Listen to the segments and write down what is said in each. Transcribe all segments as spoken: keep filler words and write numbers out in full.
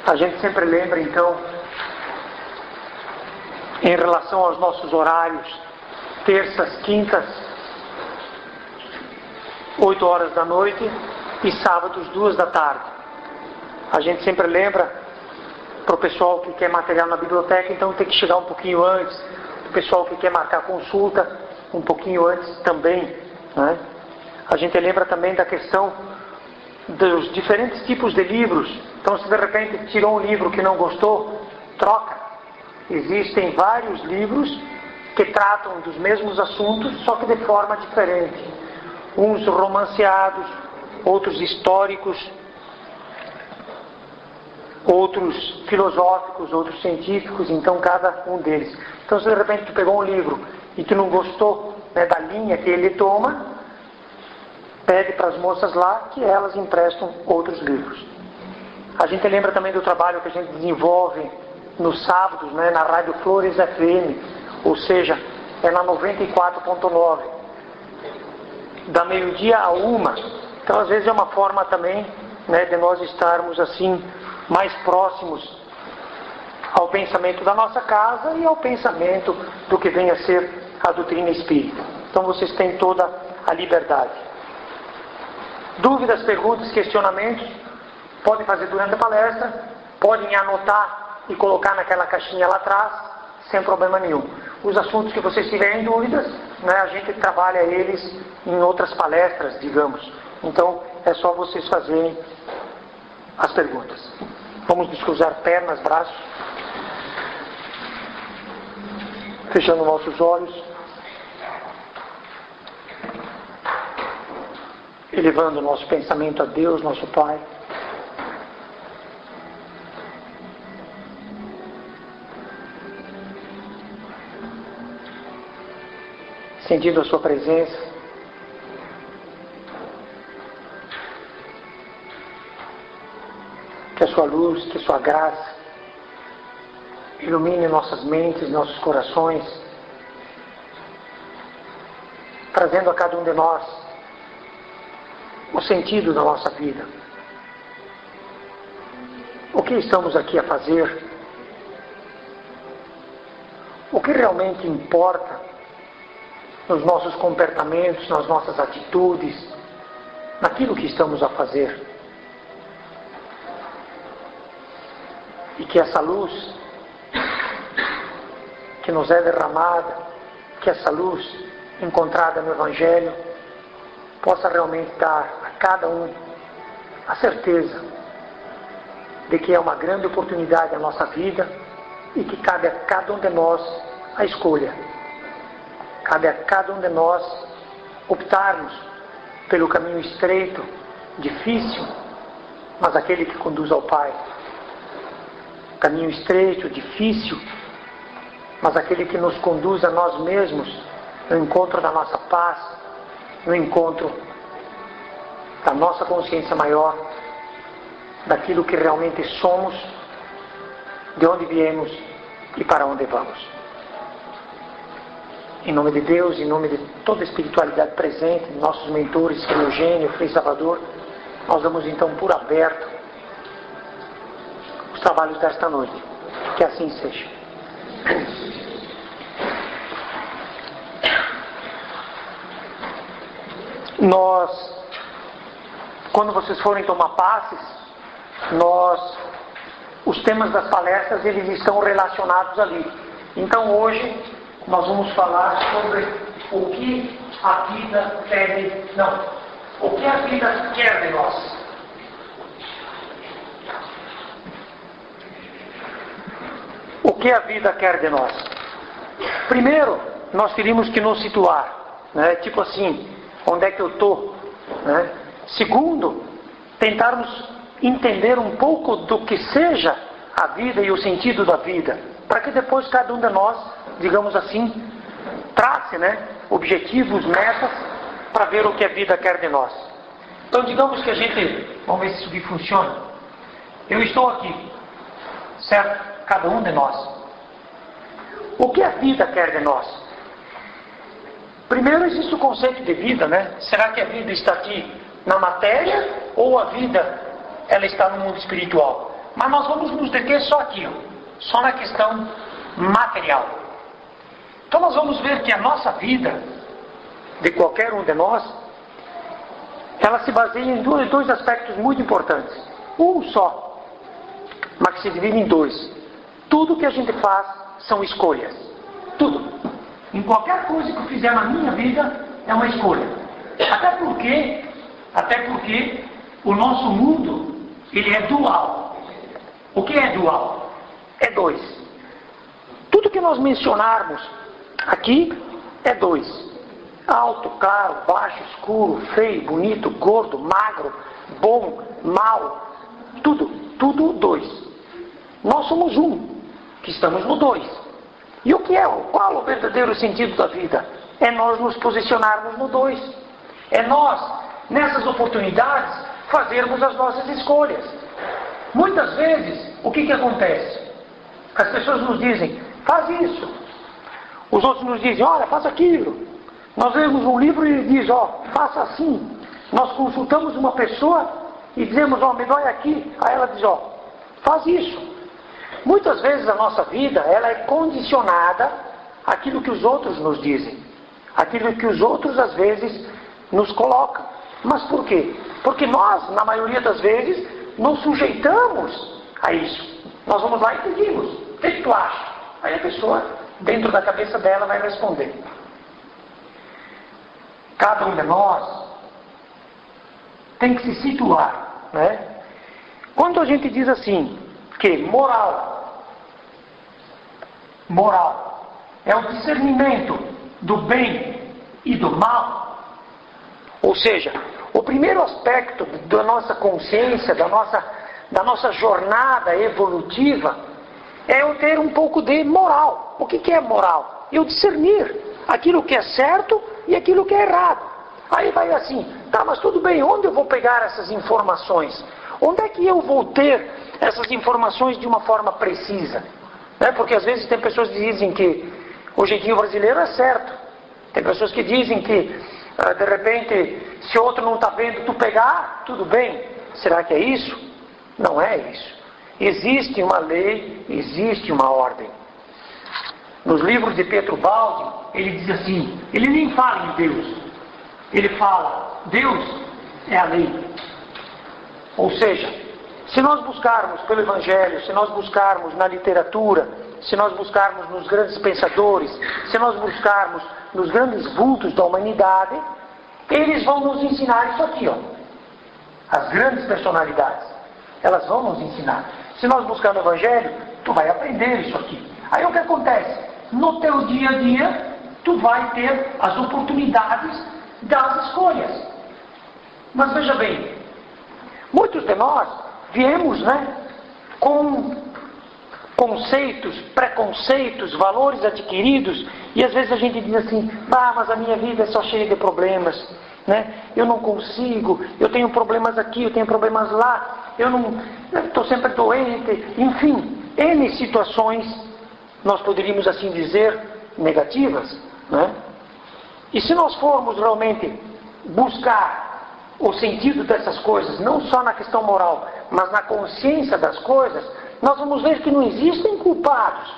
A gente sempre lembra, então, em relação aos nossos horários, terças, quintas, oito horas da noite e sábados, duas da tarde. A gente sempre lembra para o pessoal que quer material na biblioteca, então tem que chegar um pouquinho antes. O pessoal que quer marcar consulta, um pouquinho antes também, né? A gente lembra também da questão dos diferentes tipos de livros. Então, se de repente tirou um livro que não gostou, troca. Existem vários livros que tratam dos mesmos assuntos, só que de forma diferente. Uns romanceados, outros históricos, outros filosóficos, outros científicos, então cada um deles. Então, se de repente tu pegou um livro e tu não gostou, né, da linha que ele toma, pede para as moças lá que elas emprestam outros livros. A gente lembra também do trabalho que a gente desenvolve nos sábados, né, na Rádio Flores F M, ou seja, é na noventa e quatro ponto nove, da meio-dia a uma. Então, às vezes é uma forma também, né, de nós estarmos assim mais próximos ao pensamento da nossa casa e ao pensamento do que vem a ser a doutrina espírita. Então, vocês têm toda a liberdade. Dúvidas, perguntas, questionamentos, podem fazer durante a palestra, podem anotar e colocar naquela caixinha lá atrás, sem problema nenhum. Os assuntos que vocês tiverem dúvidas, né, a gente trabalha eles em outras palestras, digamos. Então, é só vocês fazerem as perguntas. Vamos descruzar pernas, braços, fechando nossos olhos, elevando nosso pensamento a Deus, nosso Pai. Sentindo a sua presença, que a sua luz, que a sua graça ilumine nossas mentes, nossos corações, trazendo a cada um de nós o sentido da nossa vida. O que estamos aqui a fazer? O que realmente importa nos nossos comportamentos, nas nossas atitudes, naquilo que estamos a fazer? E que essa luz que nos é derramada, que essa luz encontrada no Evangelho, possa realmente dar a cada um a certeza de que é uma grande oportunidade na nossa vida e que cabe a cada um de nós a escolha. Cabe a cada um de nós optarmos pelo caminho estreito, difícil, mas aquele que conduz ao Pai. Caminho estreito, difícil, mas aquele que nos conduz a nós mesmos, no encontro da nossa paz, no encontro da nossa consciência maior, daquilo que realmente somos, de onde viemos e para onde vamos. Em nome de Deus, em nome de toda a espiritualidade presente, nossos mentores, Frei Eugênio, Frei Salvador, nós damos então por aberto os trabalhos desta noite. Que assim seja. Nós, quando vocês forem tomar passes, nós, os temas das palestras, eles estão relacionados ali. Então hoje nós vamos falar sobre o que a vida pede, não, o que a vida quer de nós. O que a vida quer de nós? Primeiro, nós teríamos que nos situar, né? Tipo assim, onde é que eu estou? Né? Segundo, tentarmos entender um pouco do que seja a vida e o sentido da vida, para que depois cada um de nós, digamos assim, trace, né, objetivos, metas, para ver o que a vida quer de nós. Então, digamos que a gente, vamos ver se isso aqui funciona. Eu estou aqui, certo? Cada um de nós. O que a vida quer de nós? Primeiro existe o conceito de vida, né? Será que a vida está aqui na matéria ou a vida ela está no mundo espiritual? Mas nós vamos nos deter só aqui, ó, só na questão material. Então nós vamos ver que a nossa vida, de qualquer um de nós, ela se baseia em dois, dois aspectos muito importantes. Um só, mas que se divide em dois. Tudo que a gente faz são escolhas. Tudo. Em qualquer coisa que eu fizer na minha vida, é uma escolha. Até porque, até porque o nosso mundo, ele é dual. O que é dual? É dois. Tudo que nós mencionarmos aqui é dois. Alto, claro, baixo, escuro, feio, bonito, gordo, magro, bom, mal. Tudo, tudo dois. Nós somos um, que estamos no dois. E o que é? Qual o verdadeiro sentido da vida? É nós nos posicionarmos no dois. É nós, nessas oportunidades, fazermos as nossas escolhas. Muitas vezes, o que que acontece? As pessoas nos dizem, faz isso. Os outros nos dizem, olha, faz aquilo. Nós lemos um livro e ele diz, ó, faça assim. Nós consultamos uma pessoa e dizemos, ó, me dói aqui. Aí ela diz, ó, faz isso. Muitas vezes a nossa vida, ela é condicionada àquilo que os outros nos dizem. Aquilo que os outros, às vezes, nos colocam. Mas por quê? Porque nós, na maioria das vezes, não sujeitamos a isso. Nós vamos lá e pedimos. O que tu acha? Aí a pessoa, dentro da cabeça dela, vai responder. Cada um de nós tem que se situar, né? Quando a gente diz assim, que moral, moral, é o discernimento do bem e do mal, ou seja, o primeiro aspecto da nossa consciência, da nossa, da nossa jornada evolutiva, é eu ter um pouco de moral. O que que é moral? Eu discernir aquilo que é certo e aquilo que é errado. Aí vai assim, tá, mas tudo bem, onde eu vou pegar essas informações? Onde é que eu vou ter essas informações de uma forma precisa? Né? Porque às vezes tem pessoas que dizem que o jeitinho brasileiro é certo. Tem pessoas que dizem que, de repente, se outro não está vendo, tu pegar, tudo bem. Será que é isso? Não é isso. Existe uma lei, existe uma ordem. Nos livros de Pietro Baldi, ele diz assim, ele nem fala em Deus. Ele fala, Deus é a lei. Ou seja, se nós buscarmos pelo Evangelho, se nós buscarmos na literatura, se nós buscarmos nos grandes pensadores, se nós buscarmos nos grandes vultos da humanidade, eles vão nos ensinar isso aqui, ó. As grandes personalidades, elas vão nos ensinar. Se nós buscarmos no Evangelho, tu vai aprender isso aqui. Aí o que acontece? No teu dia a dia, tu vai ter as oportunidades das escolhas. Mas veja bem, muitos de nós viemos, né, com conceitos, preconceitos, valores adquiridos, e às vezes a gente diz assim, ah, mas a minha vida é só cheia de problemas, né? Eu não consigo, eu tenho problemas aqui, eu tenho problemas lá, eu não, estou sempre doente, enfim, N situações, nós poderíamos assim dizer, negativas, né? E se nós formos realmente buscar o sentido dessas coisas, não só na questão moral, mas na consciência das coisas, nós vamos ver que não existem culpados.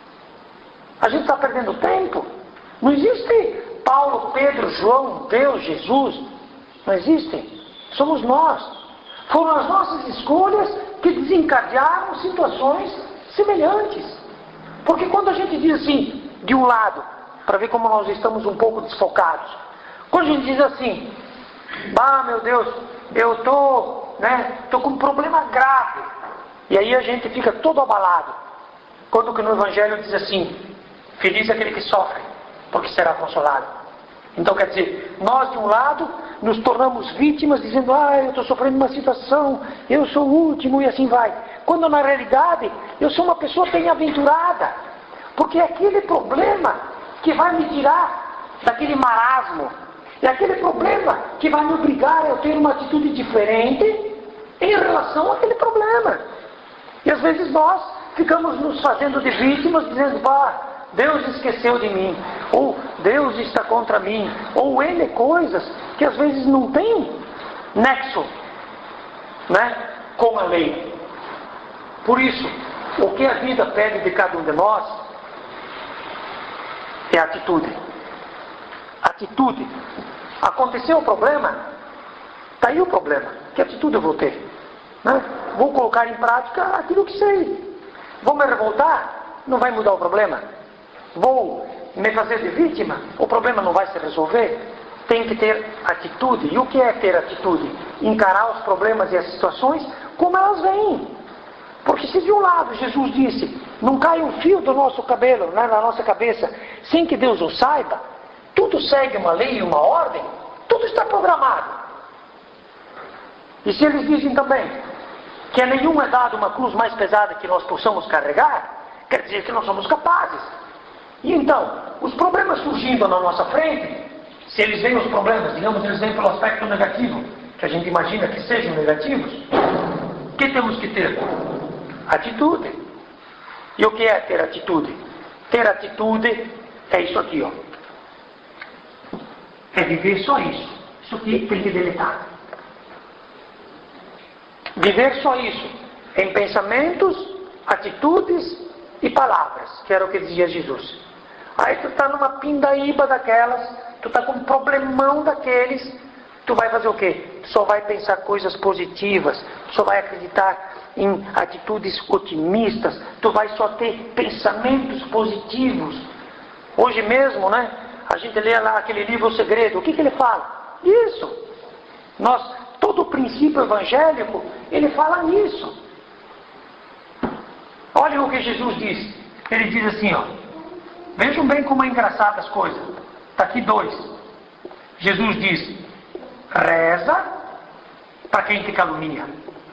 A gente está perdendo tempo. Não existe Paulo, Pedro, João, Deus, Jesus. Não existem. Somos nós. Foram as nossas escolhas que desencadearam situações semelhantes. Porque quando a gente diz assim, de um lado, para ver como nós estamos um pouco desfocados, quando a gente diz assim, ah, meu Deus, eu estou, né, estou com um problema grave, e aí a gente fica todo abalado, quando que no Evangelho diz assim, feliz é aquele que sofre, porque será consolado. Então quer dizer, nós de um lado nos tornamos vítimas, dizendo, ah, eu estou sofrendo uma situação, eu sou o último, e assim vai. Quando na realidade, eu sou uma pessoa bem-aventurada, porque é aquele problema que vai me tirar daquele marasmo, é aquele problema que vai me obrigar a eu ter uma atitude diferente em relação àquele problema. E às vezes nós ficamos nos fazendo de vítimas, dizendo, ah, Deus esqueceu de mim, ou Deus está contra mim, ou N coisas que às vezes não tem nexo, né, com a lei. Por isso, o que a vida pede de cada um de nós é atitude. Atitude. Aconteceu o problema, está aí o problema. Que atitude eu vou ter? Né? Vou colocar em prática aquilo que sei. Vou me revoltar? Não vai mudar o problema. Vou me fazer de vítima? O problema não vai se resolver. Tem que ter atitude. E o que é ter atitude? Encarar os problemas e as situações como elas vêm. Porque se de um lado Jesus disse, não cai um fio do nosso cabelo, né, na nossa cabeça, sem que Deus o saiba, tudo segue uma lei e uma ordem, tudo está programado. E se eles dizem também que a nenhum é dado uma cruz mais pesada que nós possamos carregar, quer dizer que nós somos capazes. E então, os problemas surgindo na nossa frente, se eles veem os problemas, digamos, eles vêm pelo aspecto negativo, que a gente imagina que sejam negativos, o que temos que ter? Atitude. E o que é ter atitude? Ter atitude é isso aqui, ó. É viver só isso. Isso aqui tem que deletar. Viver só isso. Em pensamentos, atitudes e palavras. Que era o que dizia Jesus. Aí tu está numa pindaíba daquelas, tu está com um problemão daqueles, tu vai fazer o quê? Só vai pensar coisas positivas, só vai acreditar em atitudes otimistas, tu vai só ter pensamentos positivos. Hoje mesmo, né, a gente lê lá aquele livro O Segredo, o que que ele fala? Isso. Nós, todo o princípio evangélico, ele fala nisso. Olha o que Jesus diz. Ele diz assim, ó, vejam bem como é engraçado as coisas. Está aqui dois. Jesus diz, reza para quem te calunia.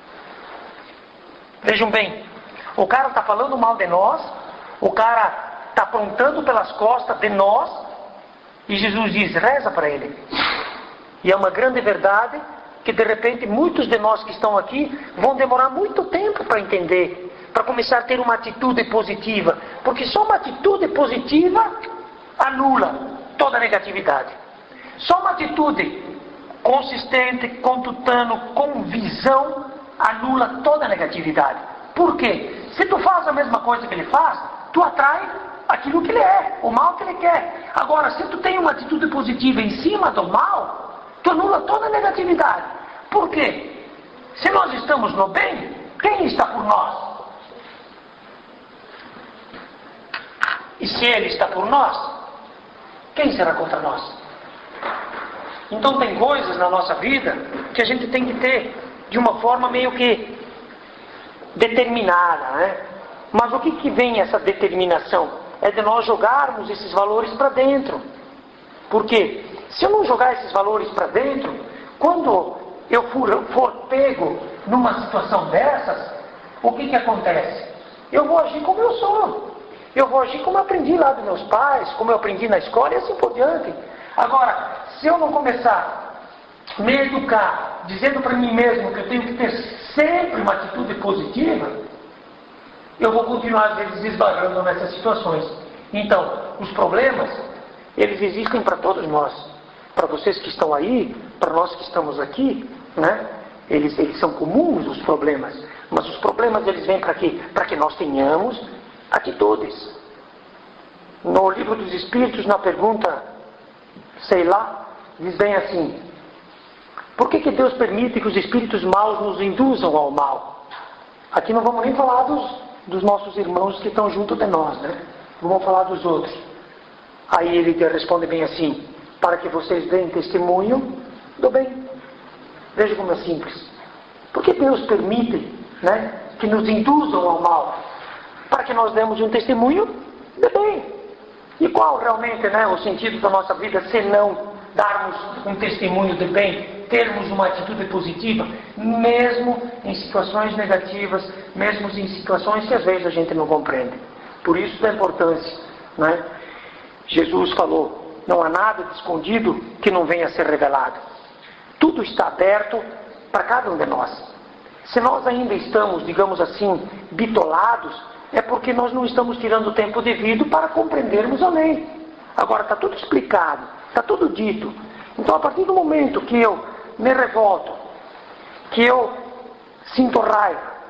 Vejam bem, o cara está falando mal de nós, o cara está apontando pelas costas de nós, e Jesus diz, reza para ele. E é uma grande verdade que de repente muitos de nós que estão aqui vão demorar muito tempo para entender, para começar a ter uma atitude positiva, porque só uma atitude positiva anula toda a negatividade. Só uma atitude consistente, contutano, com visão, anula toda a negatividade. Por quê? Se tu faz a mesma coisa que ele faz, tu atrai aquilo que ele é, o mal que ele quer. Agora, se tu tem uma atitude positiva em cima do mal, tu anula toda a negatividade. Por quê? Se nós estamos no bem, quem está por nós? E se ele está por nós, quem será contra nós? Então tem coisas na nossa vida que a gente tem que ter de uma forma meio que determinada, né? Mas o que que vem essa determinação? É de nós jogarmos esses valores para dentro. Por quê? Se eu não jogar esses valores para dentro, quando eu for, for pego numa situação dessas, o que que acontece? Eu vou agir como eu sou. Eu vou agir como eu aprendi lá dos meus pais, como eu aprendi na escola e assim por diante. Agora, se eu não começar a me educar, dizendo para mim mesmo que eu tenho que ter sempre uma atitude positiva, eu vou continuar às vezes esbarrando nessas situações. Então, os problemas, eles existem para todos nós. Para vocês que estão aí, para nós que estamos aqui, né? Eles, eles são comuns, os problemas. Mas os problemas, eles vêm para quê? Para que nós tenhamos atitudes. No Livro dos Espíritos, na pergunta, sei lá, diz bem assim, por que que Deus permite que os espíritos maus nos induzam ao mal? Aqui não vamos nem falar dos, dos nossos irmãos que estão junto de nós, né? Vamos falar dos outros. Aí ele responde bem assim, para que vocês deem testemunho do bem. Veja como é simples. Por que Deus permite, né, que nos induzam ao mal? Para que nós demos um testemunho de bem. E qual realmente, né, o sentido da nossa vida se não darmos um testemunho de bem, termos uma atitude positiva, mesmo em situações negativas, mesmo em situações que às vezes a gente não compreende. Por isso da importância, né? Jesus falou, não há nada de escondido que não venha a ser revelado. Tudo está aberto para cada um de nós. Se nós ainda estamos, digamos assim, bitolados, é porque nós não estamos tirando o tempo devido para compreendermos a lei. Agora está tudo explicado, está tudo dito. Então a partir do momento que eu me revolto, que eu sinto raiva,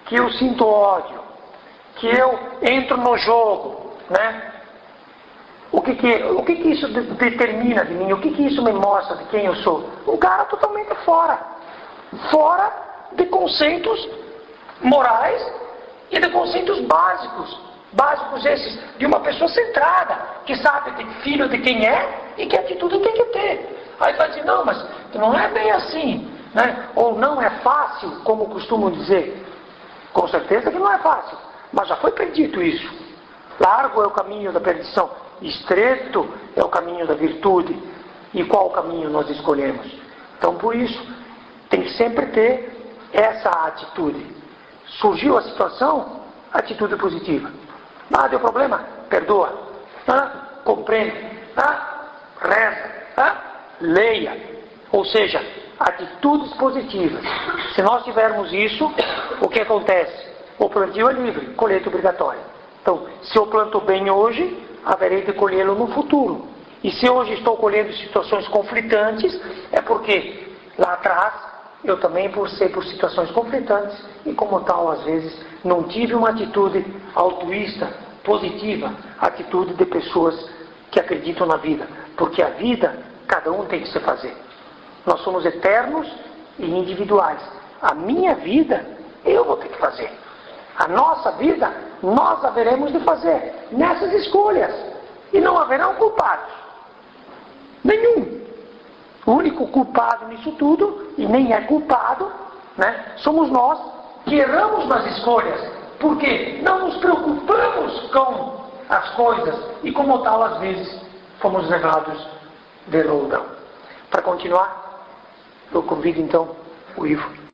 que eu sinto ódio, que eu entro no jogo, né? O que que, o que, que isso de, determina de mim? O que, que isso me mostra de quem eu sou? Um cara totalmente fora. Fora de conceitos morais e de conceitos básicos. Básicos esses de uma pessoa centrada, que sabe de filho de quem é e que atitude tem que ter. Aí vai dizer, não, mas não é bem assim, né? Ou não é fácil, como costumam dizer. Com certeza que não é fácil, mas já foi predito isso. Largo é o caminho da perdição, estreito é o caminho da virtude. E qual caminho nós escolhemos? Então, por isso, tem que sempre ter essa atitude. Surgiu a situação, atitude positiva. Ah, deu problema? Perdoa. Ah, compreende. Ah, reza. Ah, leia. Ou seja, atitudes positivas. Se nós tivermos isso, o que acontece? O plantio é livre, colheita obrigatória. Então, se eu planto bem hoje, haverei de colhê-lo no futuro. E se hoje estou colhendo situações conflitantes, é porque lá atrás eu também passei por situações conflitantes e, como tal, às vezes não tive uma atitude altruísta, positiva, atitude de pessoas que acreditam na vida. Porque a vida, cada um tem que se fazer. Nós somos eternos e individuais. A minha vida, eu vou ter que fazer. A nossa vida, nós haveremos de fazer nessas escolhas. E não haverão culpados. Nenhum. O único culpado nisso tudo, e nem é culpado, né, somos nós que erramos nas escolhas. Porque não nos preocupamos com as coisas. E como tal, às vezes, fomos levados de roldão. Para continuar, eu convido então o Ivo.